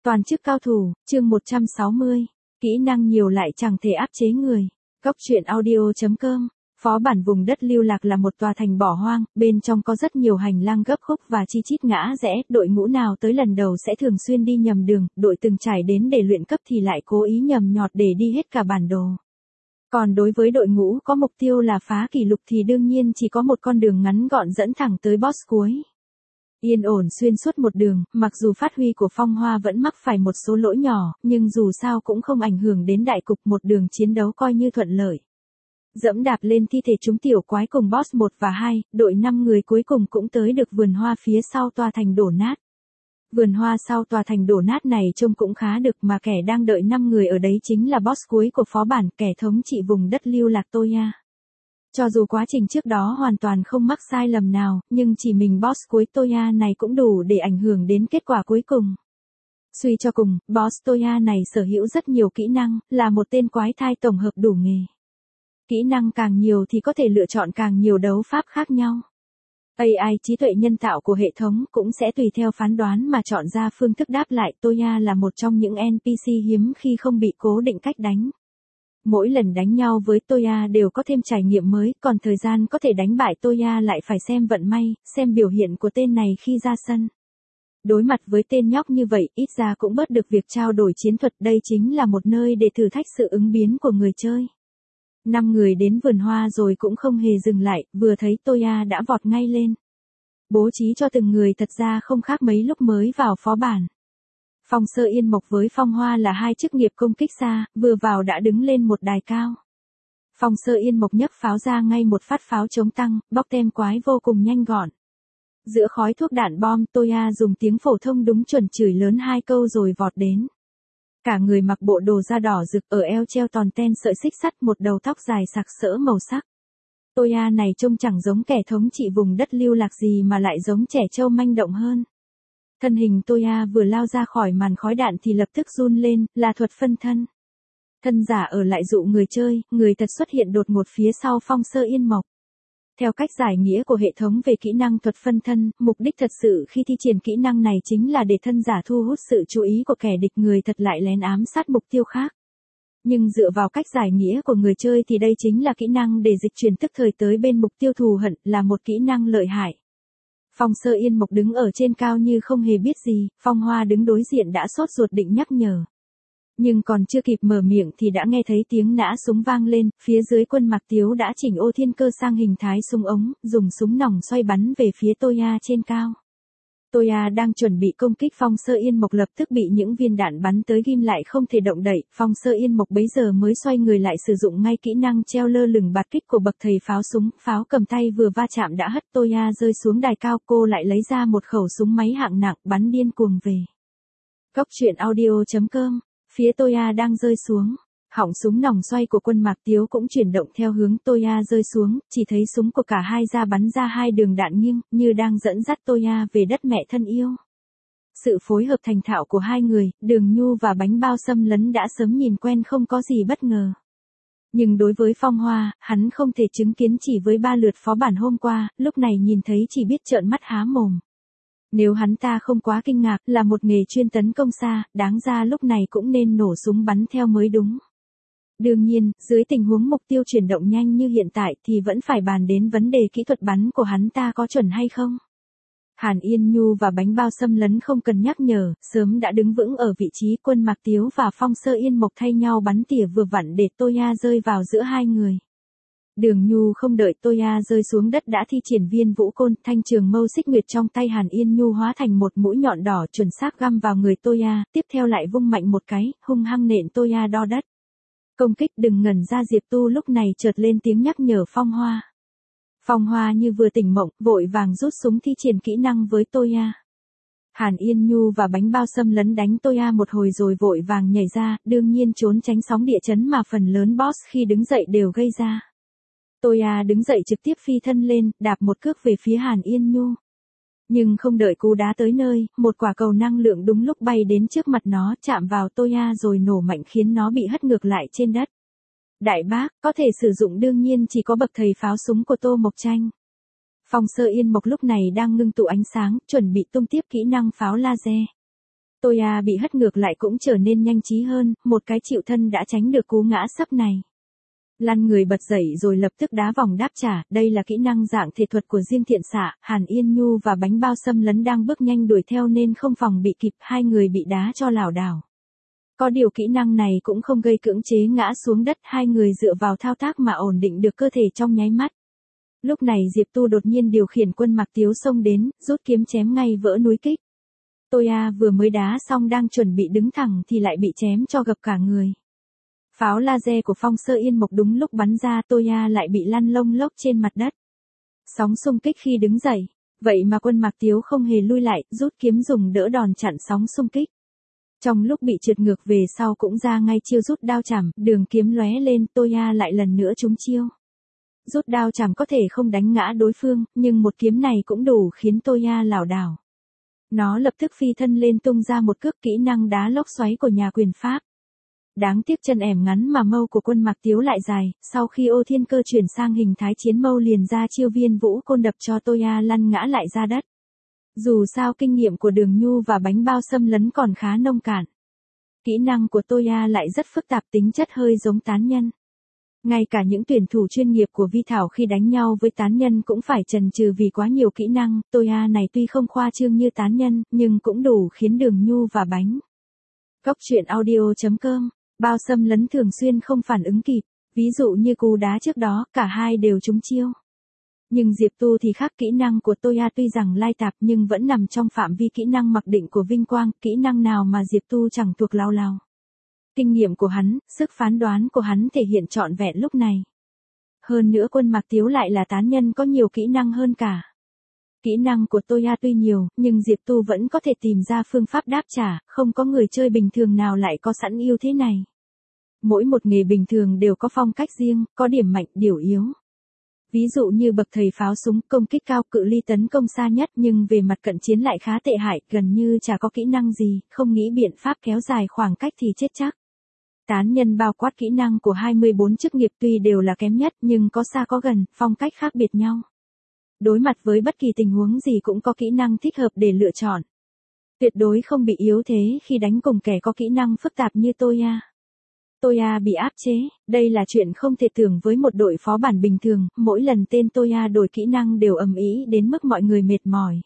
Toàn chức cao thủ, chương 160. Kỹ năng nhiều lại chẳng thể áp chế người. Góc truyện audio.com. Phó bản vùng đất lưu lạc là một tòa thành bỏ hoang, bên trong có rất nhiều hành lang gấp khúc và chi chít ngã rẽ, đội ngũ nào tới lần đầu sẽ thường xuyên đi nhầm đường, đội từng trải đến để luyện cấp thì lại cố ý nhầm nhọt để đi hết cả bản đồ. Còn đối với đội ngũ có mục tiêu là phá kỷ lục thì đương nhiên chỉ có một con đường ngắn gọn dẫn thẳng tới boss cuối. Yên ổn xuyên suốt một đường, mặc dù phát huy của Phong Hoa vẫn mắc phải một số lỗi nhỏ, nhưng dù sao cũng không ảnh hưởng đến đại cục, một đường chiến đấu coi như thuận lợi. Dẫm đạp lên thi thể chúng tiểu quái cùng boss 1 và 2, đội 5 người cuối cùng cũng tới được vườn hoa phía sau tòa thành đổ nát. Vườn hoa sau tòa thành đổ nát này trông cũng khá được, mà kẻ đang đợi 5 người ở đấy chính là boss cuối của phó bản, kẻ thống trị vùng đất lưu lạc Toya. Cho dù quá trình trước đó hoàn toàn không mắc sai lầm nào, nhưng chỉ mình boss cuối Toya này cũng đủ để ảnh hưởng đến kết quả cuối cùng. Suy cho cùng, boss Toya này sở hữu rất nhiều kỹ năng, là một tên quái thai tổng hợp đủ nghề. Kỹ năng càng nhiều thì có thể lựa chọn càng nhiều đấu pháp khác nhau. AI trí tuệ nhân tạo của hệ thống cũng sẽ tùy theo phán đoán mà chọn ra phương thức đáp lại. Toya là một trong những NPC hiếm khi không bị cố định cách đánh. Mỗi lần đánh nhau với Toya đều có thêm trải nghiệm mới, còn thời gian có thể đánh bại Toya lại phải xem vận may, xem biểu hiện của tên này khi ra sân. Đối mặt với tên nhóc như vậy, ít ra cũng bớt được việc trao đổi chiến thuật, đây chính là một nơi để thử thách sự ứng biến của người chơi. 5 người đến vườn hoa rồi cũng không hề dừng lại, vừa thấy Toya đã vọt ngay lên. Bố trí cho từng người thật ra không khác mấy lúc mới vào phó bản. Phong Sơ Yên Mộc với Phong Hoa là hai chức nghiệp công kích xa, vừa vào đã đứng lên một đài cao. Phong Sơ Yên Mộc nhấc pháo ra ngay một phát pháo chống tăng, bóc tem quái vô cùng nhanh gọn. Giữa khói thuốc đạn bom, Toya dùng tiếng phổ thông đúng chuẩn chửi lớn 2 câu rồi vọt đến. Cả người mặc bộ đồ da đỏ rực, ở eo treo toàn ten sợi xích sắt, một đầu tóc dài sặc sỡ màu sắc. Toya này trông chẳng giống kẻ thống trị vùng đất lưu lạc gì mà lại giống trẻ trâu manh động hơn. Thân hình Toya vừa lao ra khỏi màn khói đạn thì lập tức run lên, là thuật phân thân. Thân giả ở lại dụ người chơi, người thật xuất hiện đột ngột phía sau Phong Sơ Yên Mộc. Theo cách giải nghĩa của hệ thống về kỹ năng thuật phân thân, mục đích thật sự khi thi triển kỹ năng này chính là để thân giả thu hút sự chú ý của kẻ địch, người thật lại lén ám sát mục tiêu khác. Nhưng dựa vào cách giải nghĩa của người chơi thì đây chính là kỹ năng để dịch chuyển tức thời tới bên mục tiêu thù hận, là một kỹ năng lợi hại. Phong Sơ Yên Mộc đứng ở trên cao như không hề biết gì, Phong Hoa đứng đối diện đã sốt ruột định nhắc nhở. Nhưng còn chưa kịp mở miệng thì đã nghe thấy tiếng nã súng vang lên, phía dưới Quân Mạc Tiếu đã chỉnh ô thiên cơ sang hình thái súng ống, dùng súng nòng xoay bắn về phía Toya trên cao. Toya đang chuẩn bị công kích Phong Sơ Yên Mộc lập tức bị những viên đạn bắn tới ghim lại không thể động đậy, Phong Sơ Yên Mộc bấy giờ mới xoay người lại sử dụng ngay kỹ năng treo lơ lửng bạt kích của bậc thầy pháo súng, pháo cầm tay vừa va chạm đã hất Toya rơi xuống đài cao, cô lại lấy ra một khẩu súng máy hạng nặng bắn điên cuồng về. Góc truyện audio.com. Phía Toya đang rơi xuống, họng súng nòng xoay của Quân Mạc Tiếu cũng chuyển động theo hướng Toya rơi xuống, chỉ thấy súng của cả hai ra bắn ra hai đường đạn nghiêng, như đang dẫn dắt Toya về đất mẹ thân yêu. Sự phối hợp thành thạo của hai người, Đường Nhu và Bánh Bao Xâm Lấn đã sớm nhìn quen không có gì bất ngờ. Nhưng đối với Phong Hoa, hắn không thể chứng kiến chỉ với 3 lượt phó bản hôm qua, lúc này nhìn thấy chỉ biết trợn mắt há mồm. Nếu hắn ta không quá kinh ngạc, là một nghề chuyên tấn công xa, đáng ra lúc này cũng nên nổ súng bắn theo mới đúng. Đương nhiên, dưới tình huống mục tiêu chuyển động nhanh như hiện tại thì vẫn phải bàn đến vấn đề kỹ thuật bắn của hắn ta có chuẩn hay không. Hàn Yên Nhu và Bánh Bao Xâm Lấn không cần nhắc nhở, sớm đã đứng vững ở vị trí. Quân Mạc Tiếu và Phong Sơ Yên Mộc thay nhau bắn tỉa vừa vặn để Toya rơi vào giữa hai người. Đường Nhu không đợi Toya rơi xuống đất đã thi triển viên vũ côn, thanh trường mâu xích nguyệt trong tay Hàn Yên Nhu hóa thành một mũi nhọn đỏ chuẩn xác găm vào người Toya, tiếp theo lại vung mạnh một cái, hung hăng nện Toya đo đất. Công kích đừng ngẩn ra. Diệp Tu lúc này chợt lên tiếng nhắc nhở Phong Hoa. Phong Hoa như vừa tỉnh mộng, vội vàng rút súng thi triển kỹ năng với Toya. Hàn Yên Nhu và Bánh Bao Xâm Lấn đánh Toya một hồi rồi vội vàng nhảy ra, đương nhiên trốn tránh sóng địa chấn mà phần lớn boss khi đứng dậy đều gây ra. Toya đứng dậy trực tiếp phi thân lên, đạp một cước về phía Hàn Yên Nhu. Nhưng không đợi cú đá tới nơi, một quả cầu năng lượng đúng lúc bay đến trước mặt nó, chạm vào Toya rồi nổ mạnh khiến nó bị hất ngược lại trên đất. Đại bác, có thể sử dụng đương nhiên chỉ có bậc thầy pháo súng của Tô Mộc Tranh. Phong Sơ Yên Mộc lúc này đang ngưng tụ ánh sáng, chuẩn bị tung tiếp kỹ năng pháo laser. Toya bị hất ngược lại cũng trở nên nhanh trí hơn, một cái chịu thân đã tránh được cú ngã sấp này. Lăn người bật dậy rồi lập tức đá vòng đáp trả, đây là kỹ năng dạng thể thuật của Diêm Thiện Xạ. Hàn Yên Nhu và Bánh Bao Xâm Lấn đang bước nhanh đuổi theo nên không phòng bị kịp, hai người bị đá cho lảo đảo. Có điều kỹ năng này cũng không gây cưỡng chế ngã xuống đất, hai người dựa vào thao tác mà ổn định được cơ thể trong nháy mắt. Lúc này Diệp Tu đột nhiên điều khiển Quân Mặc Tiếu xông đến, rút kiếm chém ngay vỡ núi kích. Toya vừa mới đá xong đang chuẩn bị đứng thẳng thì lại bị chém cho gập cả người. Pháo laser của Phong Sơ Yên Mộc đúng lúc bắn ra, Toya lại bị lăn lông lốc trên mặt đất. Sóng xung kích khi đứng dậy, vậy mà Quân Mặc Tiếu không hề lui lại, rút kiếm dùng đỡ đòn chặn sóng xung kích. Trong lúc bị trượt ngược về sau cũng ra ngay chiêu rút đao chảm, đường kiếm lóe lên, Toya lại lần nữa trúng chiêu. Rút đao chảm có thể không đánh ngã đối phương, nhưng một kiếm này cũng đủ khiến Toya lảo đảo. Nó lập tức phi thân lên tung ra một cước, kỹ năng đá lốc xoáy của nhà quyền Pháp. Đáng tiếc chân ẻm ngắn mà mâu của Quân Mặc Tiếu lại dài, sau khi Ô Thiên Cơ chuyển sang hình thái chiến mâu liền ra chiêu Viên Vũ Côn đập cho Toya lăn ngã lại ra đất. Dù sao kinh nghiệm của Đường Nhu và Bánh Bao Xâm Lấn còn khá nông cạn. Kỹ năng của Toya lại rất phức tạp, tính chất hơi giống tán nhân. Ngay cả những tuyển thủ chuyên nghiệp của Vi Thảo khi đánh nhau với tán nhân cũng phải chần chừ vì quá nhiều kỹ năng. Toya này tuy không khoa trương như tán nhân, nhưng cũng đủ khiến Đường Nhu và Bánh Góc Chuyện Audio.com Bao Xâm Lấn thường xuyên không phản ứng kịp, ví dụ như cú đá trước đó, cả hai đều trúng chiêu. Nhưng Diệp Tu thì khác, kỹ năng của Toya tuy rằng lai tạp nhưng vẫn nằm trong phạm vi kỹ năng mặc định của Vinh Quang, kỹ năng nào mà Diệp Tu chẳng thuộc lao lao. Kinh nghiệm của hắn, sức phán đoán của hắn thể hiện trọn vẹn lúc này. Hơn nữa Quân Mặc Tiếu lại là tán nhân có nhiều kỹ năng hơn cả. Kỹ năng của Toya tuy nhiều, nhưng Diệp Tu vẫn có thể tìm ra phương pháp đáp trả, không có người chơi bình thường nào lại có sẵn ưu thế này. Mỗi một nghề bình thường đều có phong cách riêng, có điểm mạnh, điểm yếu. Ví dụ như bậc thầy pháo súng, công kích cao, cự ly tấn công xa nhất nhưng về mặt cận chiến lại khá tệ hại, gần như chả có kỹ năng gì, không nghĩ biện pháp kéo dài khoảng cách thì chết chắc. Tán nhân bao quát kỹ năng của 24 chức nghiệp tuy đều là kém nhất nhưng có xa có gần, phong cách khác biệt nhau. Đối mặt với bất kỳ tình huống gì cũng có kỹ năng thích hợp để lựa chọn. Tuyệt đối không bị yếu thế khi đánh cùng kẻ có kỹ năng phức tạp như Toya. Toya bị áp chế, đây là chuyện không thể tưởng với một đội phó bản bình thường, mỗi lần tên Toya đổi kỹ năng đều ầm ĩ đến mức mọi người mệt mỏi.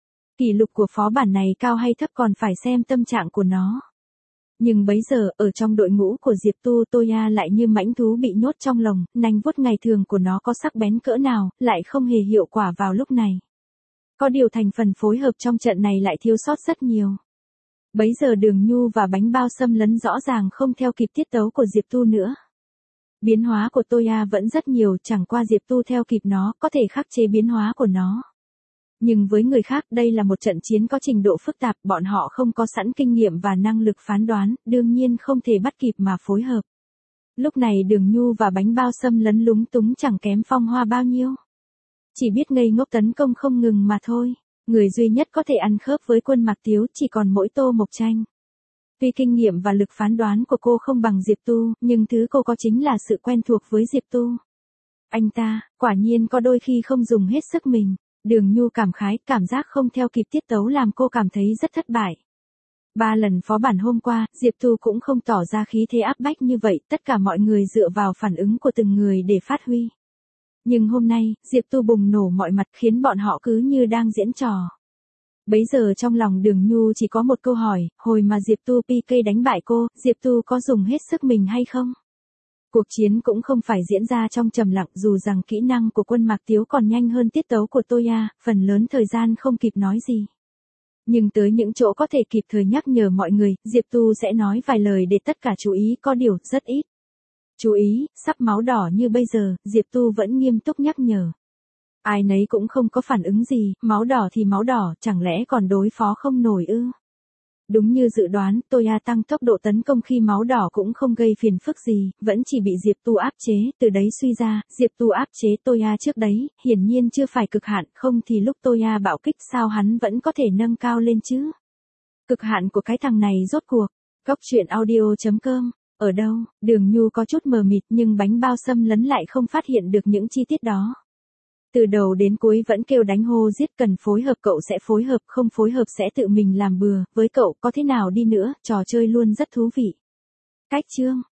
Kỷ lục của phó bản này cao hay thấp còn phải xem tâm trạng của nó. Nhưng bấy giờ, ở trong đội ngũ của Diệp Tu, Toya lại như mãnh thú bị nhốt trong lồng, nanh vuốt ngày thường của nó có sắc bén cỡ nào, lại không hề hiệu quả vào lúc này. Có điều thành phần phối hợp trong trận này lại thiếu sót rất nhiều. Bấy giờ Đường Nhu và Bánh Bao Xâm Lấn rõ ràng không theo kịp tiết tấu của Diệp Tu nữa. Biến hóa của Toya vẫn rất nhiều, chẳng qua Diệp Tu theo kịp nó, có thể khắc chế biến hóa của nó. Nhưng với người khác đây là một trận chiến có trình độ phức tạp, bọn họ không có sẵn kinh nghiệm và năng lực phán đoán, đương nhiên không thể bắt kịp mà phối hợp. Lúc này Đường Nhu và Bánh Bao Xâm Lấn lúng túng chẳng kém Phong Hoa bao nhiêu. Chỉ biết ngây ngốc tấn công không ngừng mà thôi. Người duy nhất có thể ăn khớp với Quân Mặc Tiếu chỉ còn mỗi Tô Mộc Tranh. Tuy kinh nghiệm và lực phán đoán của cô không bằng Diệp Tu, nhưng thứ cô có chính là sự quen thuộc với Diệp Tu. Anh ta, quả nhiên có đôi khi không dùng hết sức mình. Đường Nhu cảm khái, cảm giác không theo kịp tiết tấu làm cô cảm thấy rất thất bại. 3 lần phó bản hôm qua, Diệp Tu cũng không tỏ ra khí thế áp bách như vậy, tất cả mọi người dựa vào phản ứng của từng người để phát huy. Nhưng hôm nay, Diệp Tu bùng nổ mọi mặt khiến bọn họ cứ như đang diễn trò. Bấy giờ trong lòng Đường Nhu chỉ có một câu hỏi, hồi mà Diệp Tu PK đánh bại cô, Diệp Tu có dùng hết sức mình hay không? Cuộc chiến cũng không phải diễn ra trong trầm lặng, dù rằng kỹ năng của Quân Mặc Tiếu còn nhanh hơn tiết tấu của Toya, phần lớn thời gian không kịp nói gì. Nhưng tới những chỗ có thể kịp thời nhắc nhở mọi người, Diệp Tu sẽ nói vài lời để tất cả chú ý, có điều rất ít. Chú ý, sắp máu đỏ như bây giờ, Diệp Tu vẫn nghiêm túc nhắc nhở. Ai nấy cũng không có phản ứng gì, máu đỏ thì máu đỏ, chẳng lẽ còn đối phó không nổi ư? Đúng như dự đoán, Toya tăng tốc độ tấn công khi máu đỏ cũng không gây phiền phức gì, vẫn chỉ bị Diệp Tu áp chế, từ đấy suy ra, Diệp Tu áp chế Toya trước đấy, hiển nhiên chưa phải cực hạn, không thì lúc Toya bạo kích sao hắn vẫn có thể nâng cao lên chứ? Cực hạn của cái thằng này rốt cuộc. Góc Chuyện Audio.com Ở đâu? Đường Nhu có chút mờ mịt nhưng Bánh Bao Xâm Lấn lại không phát hiện được những chi tiết đó. Từ đầu đến cuối vẫn kêu đánh hô giết, cần phối hợp cậu sẽ phối hợp, không phối hợp sẽ tự mình làm bừa, với cậu có thế nào đi nữa, trò chơi luôn rất thú vị. Cách chương